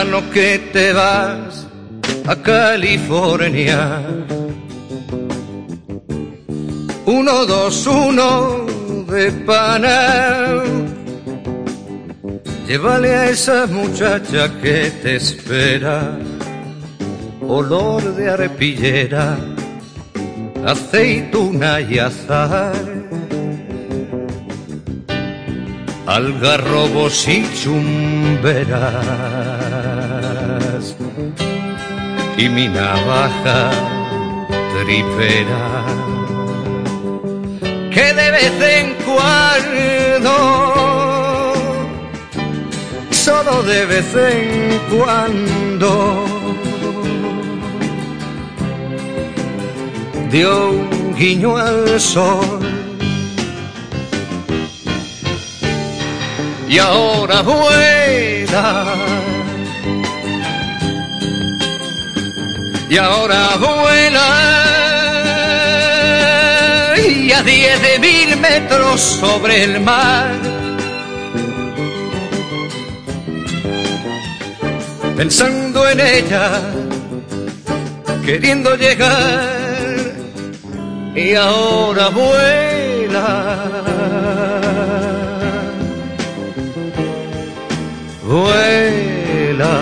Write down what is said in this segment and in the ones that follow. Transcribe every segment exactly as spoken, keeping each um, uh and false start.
hermano, que te vas a California. Uno, dos, uno de pana. Llévale a esa muchacha que te espera olor de arpillera, aceituna y azahar, algarrobos y chumberas, y mi navaja tripera, que de vez en cuando, solo de vez en cuando, dio un guiño al sol. Y ahora vuela, y ahora vuela, y a diez de mil metros sobre el mar, pensando en ella, queriendo llegar. Y ahora vuela, vuela,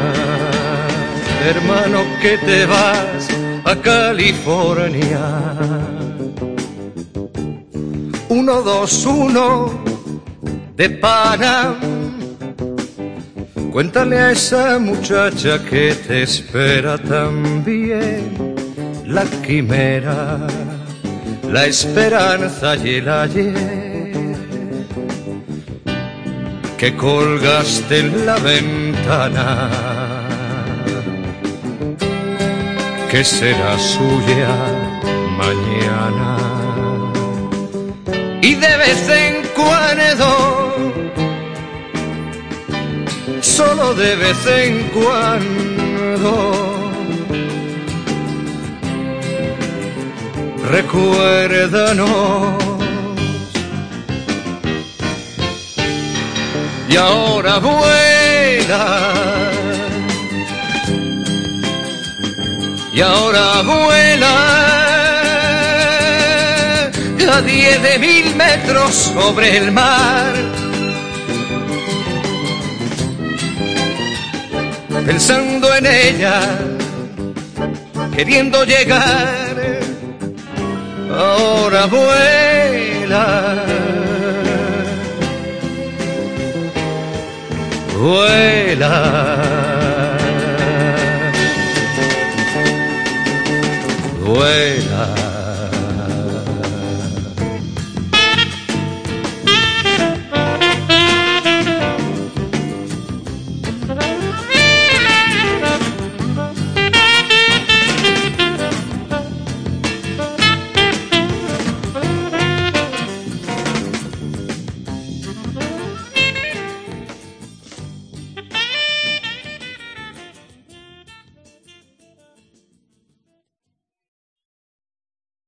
hermano, que te vas a California. Uno, dos, uno de pana. Cuéntale a esa muchacha que te espera también la quimera, la esperanza y el ayer que colgaste en la ventana, que será suya mañana. Y de vez en cuando, solo de vez en cuando, recuérdanos. Y ahora vuela, y ahora vuela, a diez de mil metros sobre el mar, pensando en ella, queriendo llegar. Ahora vuela, vuela, vuela.